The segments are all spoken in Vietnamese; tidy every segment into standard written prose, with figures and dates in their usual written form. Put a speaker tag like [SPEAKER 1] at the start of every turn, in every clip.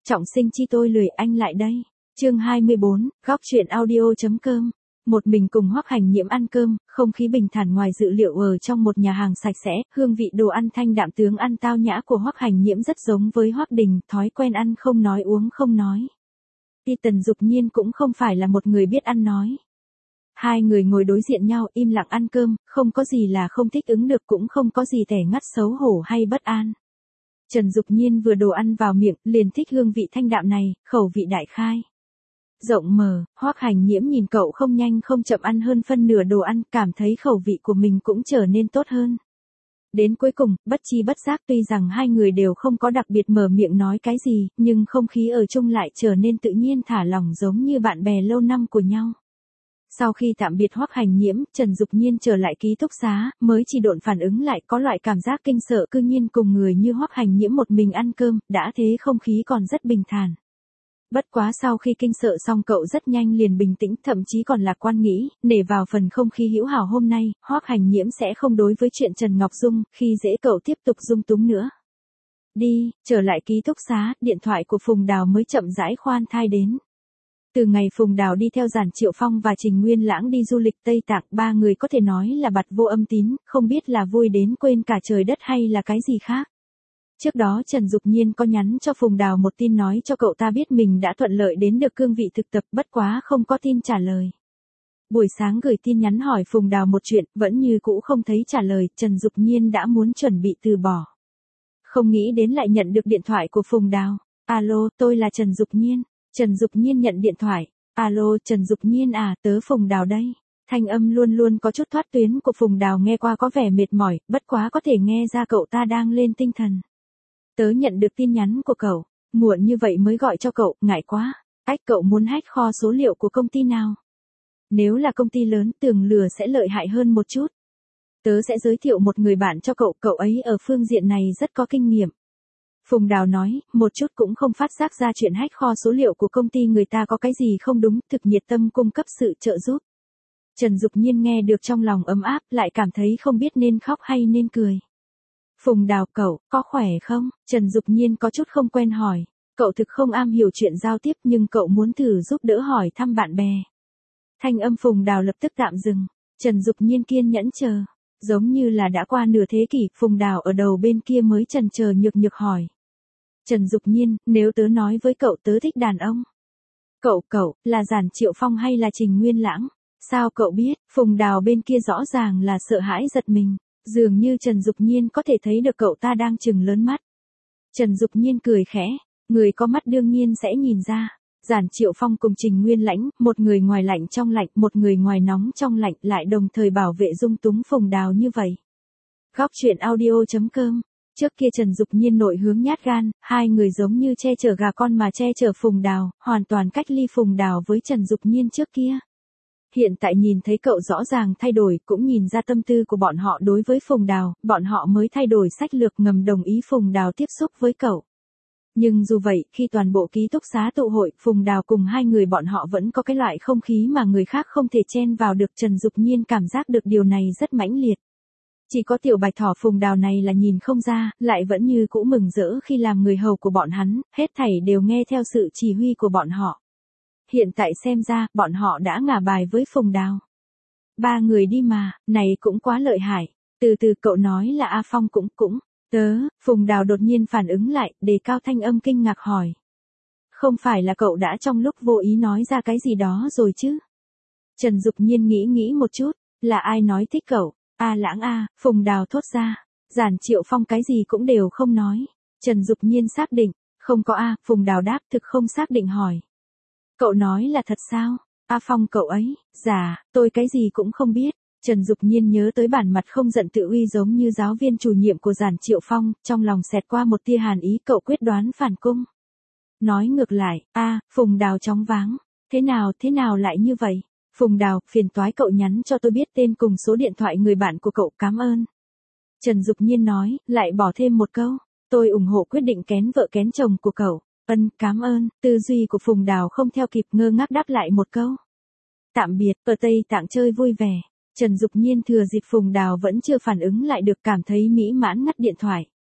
[SPEAKER 1] Trọng sinh chi tôi lười anh lại đây. Chương 24, góc truyện audio.com. Một mình cùng Hoắc Hành Nhiễm ăn cơm, không khí bình thản ngoài dự liệu ở trong một nhà hàng sạch sẽ, hương vị đồ ăn thanh đạm tướng ăn tao nhã của Hoắc Hành Nhiễm rất giống với Hoắc Đình, thói quen ăn không nói uống không nói. Tần Dục Nhiên cũng không phải là một người biết ăn nói. Hai người ngồi đối diện nhau im lặng ăn cơm, không có gì là không thích ứng được cũng không có gì tẻ ngắt xấu hổ hay bất an. Trần Dục Nhiên vừa đồ ăn vào miệng, liền thích hương vị thanh đạm này, khẩu vị đại khai. Rộng mở, Hoắc Hành Nhiễm nhìn cậu không nhanh không chậm ăn hơn phân nửa đồ ăn, cảm thấy khẩu vị của mình cũng trở nên tốt hơn. Đến cuối cùng, bất chi bất giác tuy rằng hai người đều không có đặc biệt mở miệng nói cái gì, nhưng không khí ở chung lại trở nên tự nhiên thả lỏng giống như bạn bè lâu năm của nhau. Sau khi tạm biệt Hoắc Hành Nhiễm, Trần Dục Nhiên trở lại ký túc xá, mới chỉ độn phản ứng lại có loại cảm giác kinh sợ cư nhiên cùng người như Hoắc Hành Nhiễm một mình ăn cơm, đã thế không khí còn rất bình thản. Bất quá sau khi kinh sợ xong cậu rất nhanh liền bình tĩnh thậm chí còn lạc quan nghĩ, nể vào phần không khí hữu hảo hôm nay, Hoắc Hành Nhiễm sẽ không đối với chuyện Trần Ngọc Dung, khi dễ cậu tiếp tục dung túng nữa. Đi, trở lại ký túc xá, điện thoại của Phùng Đào mới chậm rãi khoan thai đến. Từ ngày Phùng Đào đi theo Giản Triệu Phong và Trình Nguyên Lãng đi du lịch Tây Tạng, ba người có thể nói là bặt vô âm tín, không biết là vui đến quên cả trời đất hay là cái gì khác. Trước đó Trần Dục Nhiên có nhắn cho Phùng Đào một tin nói cho cậu ta biết mình đã thuận lợi đến được cương vị thực tập, bất quá không có tin trả lời. Buổi sáng gửi tin nhắn hỏi Phùng Đào một chuyện, vẫn như cũ không thấy trả lời, Trần Dục Nhiên đã muốn chuẩn bị từ bỏ. Không nghĩ đến lại nhận được điện thoại của Phùng Đào. Alo, tôi là Trần Dục Nhiên. Trần Dục Nhiên nhận điện thoại. Alo, Trần Dục Nhiên à, tớ Phùng Đào đây. Thanh âm luôn luôn có chút thoát tuyến của Phùng Đào nghe qua có vẻ mệt mỏi, bất quá có thể nghe ra cậu ta đang lên tinh thần. Tớ nhận được tin nhắn của cậu, muộn như vậy mới gọi cho cậu, ngại quá. Cậu muốn hack kho số liệu của công ty nào? Nếu là công ty lớn, tường lửa sẽ lợi hại hơn một chút. Tớ sẽ giới thiệu một người bạn cho cậu, cậu ấy ở phương diện này rất có kinh nghiệm. Phùng Đào nói, một chút cũng không phát giác ra chuyện hack kho số liệu của công ty người ta có cái gì không đúng, thực nhiệt tâm cung cấp sự trợ giúp. Trần Dục Nhiên nghe được trong lòng ấm áp, lại cảm thấy không biết nên khóc hay nên cười. Phùng Đào, cậu, có khỏe không? Trần Dục Nhiên có chút không quen hỏi. Cậu thực không am hiểu chuyện giao tiếp nhưng cậu muốn thử giúp đỡ hỏi thăm bạn bè. Thanh âm Phùng Đào lập tức tạm dừng. Trần Dục Nhiên kiên nhẫn chờ. Giống như là đã qua nửa thế kỷ, Phùng Đào ở đầu bên kia mới chần chờ nhược nhược hỏi. Trần Dục Nhiên, nếu tớ nói với cậu tớ thích đàn ông. Cậu, là Giản Triệu Phong hay là Trình Nguyên Lãng? Sao cậu biết? Phùng Đào bên kia rõ ràng là sợ hãi giật mình. Dường như Trần Dục Nhiên có thể thấy được cậu ta đang trừng lớn mắt. Trần Dục Nhiên cười khẽ. Người có mắt đương nhiên sẽ nhìn ra. Giản Triệu Phong cùng Trình Nguyên Lãnh, một người ngoài lạnh trong lạnh, một người ngoài nóng trong lạnh, lại đồng thời bảo vệ dung túng Phùng Đào như vậy. Góc truyện audio.com. Trước kia Trần Dục Nhiên nội hướng nhát gan, hai người giống như che chở gà con mà che chở Phùng Đào, hoàn toàn cách ly Phùng Đào với Trần Dục Nhiên trước kia. Hiện tại nhìn thấy cậu rõ ràng thay đổi, cũng nhìn ra tâm tư của bọn họ đối với Phùng Đào, bọn họ mới thay đổi sách lược ngầm đồng ý Phùng Đào tiếp xúc với cậu. Nhưng dù vậy, khi toàn bộ ký túc xá tụ hội, Phùng Đào cùng hai người bọn họ vẫn có cái loại không khí mà người khác không thể chen vào được. Trần Dục Nhiên cảm giác được điều này rất mãnh liệt. Chỉ có tiểu bạch thỏ Phùng Đào này là nhìn không ra, lại vẫn như cũ mừng rỡ khi làm người hầu của bọn hắn, hết thảy đều nghe theo sự chỉ huy của bọn họ. Hiện tại xem ra, bọn họ đã ngả bài với Phùng Đào. Ba người đi mà, này cũng quá lợi hại. Từ từ cậu nói là A Phong cũng. Phùng Đào đột nhiên phản ứng lại, đề cao thanh âm kinh ngạc hỏi. Không phải là cậu đã trong lúc vô ý nói ra cái gì đó rồi chứ? Trần Dục Nhiên nghĩ một chút, là ai nói thích cậu? A Lãng a, Phùng Đào thốt ra. Giản Triệu Phong cái gì cũng đều không nói. Trần Dục Nhiên xác định, không có a, Phùng Đào đáp thực không xác định hỏi. Cậu nói là thật sao? A Phong cậu ấy, dạ, tôi cái gì cũng không biết. Trần Dục Nhiên nhớ tới bản mặt không giận tự uy giống như giáo viên chủ nhiệm của Giản Triệu Phong, trong lòng xẹt qua một tia hàn ý, cậu quyết đoán phản cung. Nói ngược lại, Phùng Đào chóng váng. Thế nào lại như vậy? Phùng Đào, phiền toái cậu nhắn cho tôi biết tên cùng số điện thoại người bạn của cậu, cảm ơn. Trần Dục Nhiên nói, lại bỏ thêm một câu. Tôi ủng hộ quyết định kén vợ kén chồng của cậu. Cảm ơn. Tư duy của Phùng Đào không theo kịp, ngơ ngác đáp lại một câu. Tạm biệt, ở Tây Tạng chơi vui vẻ. Trần Dục Nhiên thừa dịp Phùng Đào vẫn chưa phản ứng lại được cảm thấy mỹ mãn ngắt điện thoại.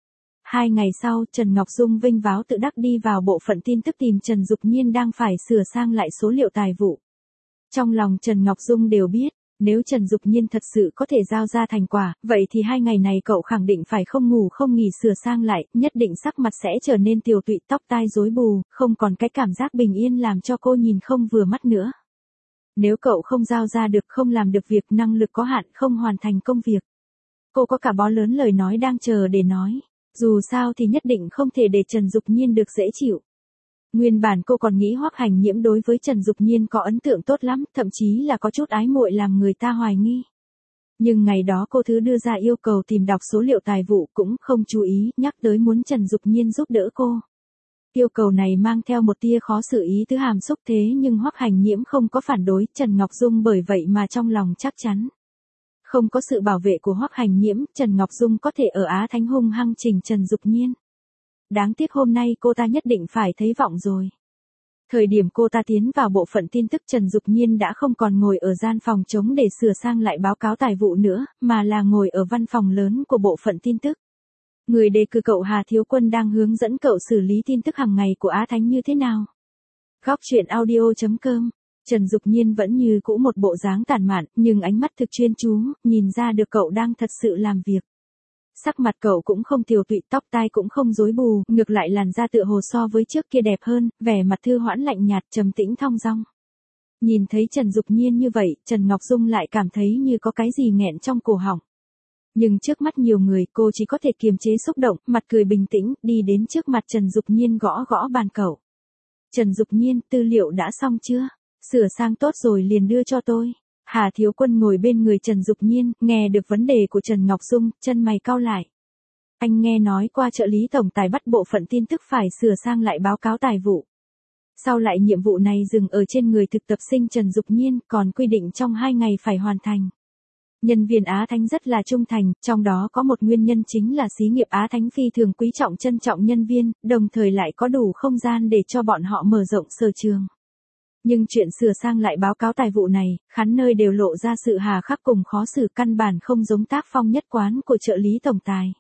[SPEAKER 1] 2 ngày sau, Trần Ngọc Dung vinh váo tự đắc đi vào bộ phận tin tức tìm Trần Dục Nhiên đang phải sửa sang lại số liệu tài vụ. Trong lòng Trần Ngọc Dung đều biết, nếu Trần Dục Nhiên thật sự có thể giao ra thành quả, vậy thì 2 ngày này cậu khẳng định phải không ngủ không nghỉ sửa sang lại, nhất định sắc mặt sẽ trở nên tiều tụy, tóc tai rối bù, không còn cái cảm giác bình yên làm cho cô nhìn không vừa mắt nữa. Nếu cậu không giao ra được, không làm được việc, năng lực có hạn, không hoàn thành công việc. Cô có cả bó lớn lời nói đang chờ để nói. Dù sao thì nhất định không thể để Trần Dục Nhiên được dễ chịu. Nguyên bản cô còn nghĩ Hoắc Hành Nhiễm đối với Trần Dục Nhiên có ấn tượng tốt lắm, thậm chí là có chút ái muội làm người ta hoài nghi. Nhưng ngày đó cô thứ đưa ra yêu cầu tìm đọc số liệu tài vụ cũng không chú ý, nhắc tới muốn Trần Dục Nhiên giúp đỡ cô. Yêu cầu này mang theo một tia khó xử ý tứ hàm xúc, thế nhưng Hoắc Hành Nhiễm không có phản đối, Trần Ngọc Dung bởi vậy mà trong lòng chắc chắn. Không có sự bảo vệ của Hoắc Hành Nhiễm, Trần Ngọc Dung có thể ở Á Thánh hung hăng chỉnh Trần Dục Nhiên. Đáng tiếc hôm nay cô ta nhất định phải thấy vọng rồi. Thời điểm cô ta tiến vào bộ phận tin tức, Trần Dục Nhiên đã không còn ngồi ở gian phòng trống để sửa sang lại báo cáo tài vụ nữa, mà là ngồi ở văn phòng lớn của bộ phận tin tức. Người đề cử cậu Hà Thiếu Quân đang hướng dẫn cậu xử lý tin tức hàng ngày của Á Thánh như thế nào. Góc truyện audio.com. Trần Dục Nhiên vẫn như cũ một bộ dáng tản mạn, nhưng ánh mắt thực chuyên chú, nhìn ra được cậu đang thật sự làm việc. Sắc mặt cậu cũng không tiều tụy, tóc tai cũng không rối bù, ngược lại làn da tựa hồ so với trước kia đẹp hơn, vẻ mặt thư hoãn lạnh nhạt, trầm tĩnh thong dong. Nhìn thấy Trần Dục Nhiên như vậy, Trần Ngọc Dung lại cảm thấy như có cái gì nghẹn trong cổ họng. Nhưng trước mắt nhiều người, cô chỉ có thể kiềm chế xúc động, mặt cười bình tĩnh, đi đến trước mặt Trần Dục Nhiên gõ gõ bàn cậu. Trần Dục Nhiên, tư liệu đã xong chưa? Sửa sang tốt rồi liền đưa cho tôi. Hà Thiếu Quân ngồi bên người Trần Dục Nhiên, nghe được vấn đề của Trần Ngọc Dung, chân mày cau lại. Anh nghe nói qua trợ lý tổng tài bắt bộ phận tin tức phải sửa sang lại báo cáo tài vụ. Sau lại nhiệm vụ này dừng ở trên người thực tập sinh Trần Dục Nhiên, còn quy định trong 2 ngày phải hoàn thành. Nhân viên Á Thánh rất là trung thành, trong đó có một nguyên nhân chính là xí nghiệp Á Thánh phi thường quý trọng trân trọng nhân viên, đồng thời lại có đủ không gian để cho bọn họ mở rộng sở trường. Nhưng chuyện sửa sang lại báo cáo tài vụ này, khắp nơi đều lộ ra sự hà khắc cùng khó xử, căn bản không giống tác phong nhất quán của trợ lý tổng tài.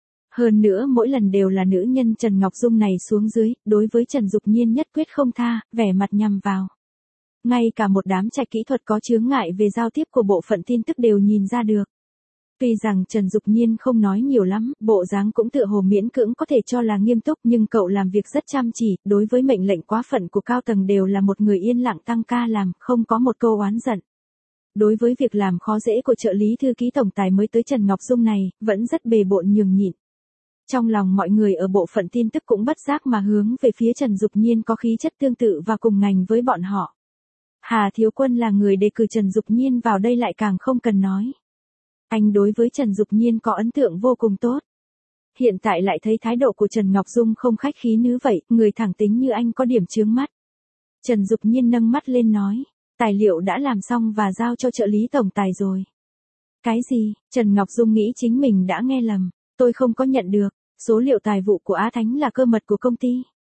[SPEAKER 1] Hơn nữa mỗi lần đều là nữ nhân Trần Ngọc Dung này xuống dưới, đối với Trần Dục Nhiên nhất quyết không tha, vẻ mặt nhằm vào. Ngay cả một đám trạch kỹ thuật có chướng ngại về giao tiếp của bộ phận tin tức đều nhìn ra được. Tuy rằng Trần Dục Nhiên không nói nhiều lắm, bộ dáng cũng tựa hồ miễn cưỡng có thể cho là nghiêm túc, nhưng cậu làm việc rất chăm chỉ, đối với mệnh lệnh quá phận của cao tầng đều là một người yên lặng tăng ca làm, không có một câu oán giận. Đối với việc làm khó dễ của trợ lý thư ký tổng tài mới tới Trần Ngọc Dung này, vẫn rất bề bộn nhường nhịn. Trong lòng mọi người ở bộ phận tin tức cũng bất giác mà hướng về phía Trần Dục Nhiên có khí chất tương tự và cùng ngành với bọn họ. Hà Thiếu Quân là người đề cử Trần Dục Nhiên vào đây lại càng không cần nói. Anh đối với Trần Dục Nhiên có ấn tượng vô cùng tốt. Hiện tại lại thấy thái độ của Trần Ngọc Dung không khách khí như vậy, người thẳng tính như anh có điểm chướng mắt. Trần Dục Nhiên nâng mắt lên nói, tài liệu đã làm xong và giao cho trợ lý tổng tài rồi. Cái gì? Trần Ngọc Dung nghĩ chính mình đã nghe lầm, tôi không có nhận được, số liệu tài vụ của Á Thánh là cơ mật của công ty.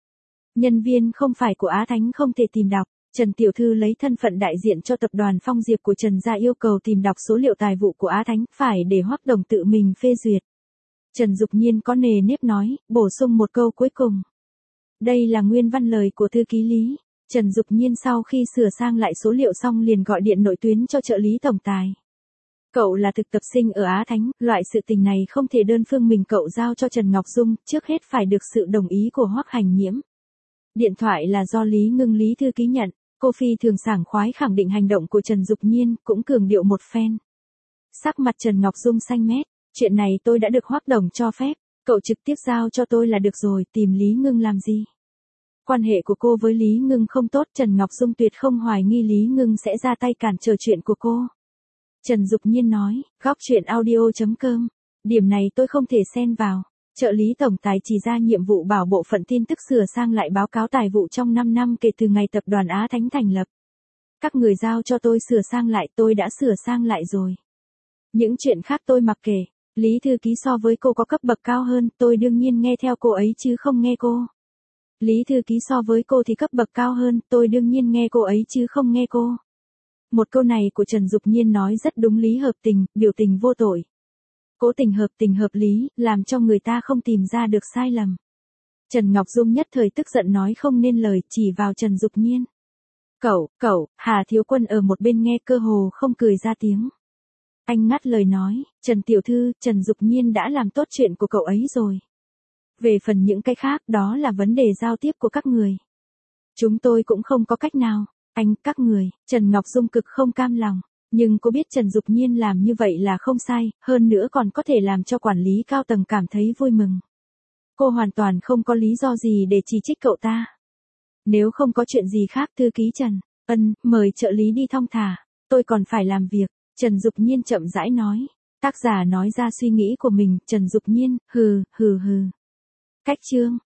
[SPEAKER 1] Nhân viên không phải của Á Thánh không thể tìm đọc. Trần Tiểu Thư lấy thân phận đại diện cho tập đoàn Phong Diệp của Trần gia yêu cầu tìm đọc số liệu tài vụ của Á Thánh, phải để Hoắc Đồng tự mình phê duyệt. Trần Dục Nhiên có nề nếp nói, bổ sung một câu cuối cùng. Đây là nguyên văn lời của thư ký Lý. Trần Dục Nhiên sau khi sửa sang lại số liệu xong liền gọi điện nội tuyến cho trợ lý tổng tài. Cậu là thực tập sinh ở Á Thánh, loại sự tình này không thể đơn phương mình cậu giao cho Trần Ngọc Dung, trước hết phải được sự đồng ý của Hoắc Hành Nhiễm. Điện thoại là do Lý Ngưng Lý thư ký nhận. Cô phi thường sảng khoái khẳng định hành động của Trần Dục Nhiên, cũng cường điệu một phen. Sắc mặt Trần Ngọc Dung xanh mét, chuyện này tôi đã được Hoắc Đồng cho phép, cậu trực tiếp giao cho tôi là được rồi, tìm Lý Ngưng làm gì? Quan hệ của cô với Lý Ngưng không tốt, Trần Ngọc Dung tuyệt không hoài nghi Lý Ngưng sẽ ra tay cản trở chuyện của cô. Trần Dục Nhiên nói, góc truyện audio.com, điểm này tôi không thể xen vào. Trợ lý tổng tài chỉ ra nhiệm vụ bảo bộ phận tin tức sửa sang lại báo cáo tài vụ trong 5 năm kể từ ngày tập đoàn Á Thánh thành lập. Các người giao cho tôi sửa sang lại, tôi đã sửa sang lại rồi. Những chuyện khác tôi mặc kệ, Lý thư ký so với cô có cấp bậc cao hơn, tôi đương nhiên nghe theo cô ấy chứ không nghe cô. Lý thư ký so với cô thì cấp bậc cao hơn, tôi đương nhiên nghe cô ấy chứ không nghe cô. Một câu này của Trần Dục Nhiên nói rất đúng lý hợp tình, biểu tình vô tội. Cố tình hợp lý, làm cho người ta không tìm ra được sai lầm. Trần Ngọc Dung nhất thời tức giận nói không nên lời, chỉ vào Trần Dục Nhiên. Cậu, Hà Thiếu Quân ở một bên nghe cơ hồ không cười ra tiếng. Anh ngắt lời nói, Trần Tiểu Thư, Trần Dục Nhiên đã làm tốt chuyện của cậu ấy rồi. Về phần những cái khác, đó là vấn đề giao tiếp của các người. Chúng tôi cũng không có cách nào. Các người, Trần Ngọc Dung cực không cam lòng. Nhưng cô biết Trần Dục Nhiên làm như vậy là không sai, hơn nữa còn có thể làm cho quản lý cao tầng cảm thấy vui mừng. Cô hoàn toàn không có lý do gì để chỉ trích cậu ta. Nếu không có chuyện gì khác, thư ký Trần, mời trợ lý đi thong thả, tôi còn phải làm việc. Trần Dục Nhiên chậm rãi nói. Tác giả nói ra suy nghĩ của mình, Trần Dục Nhiên, hừ. Cách chương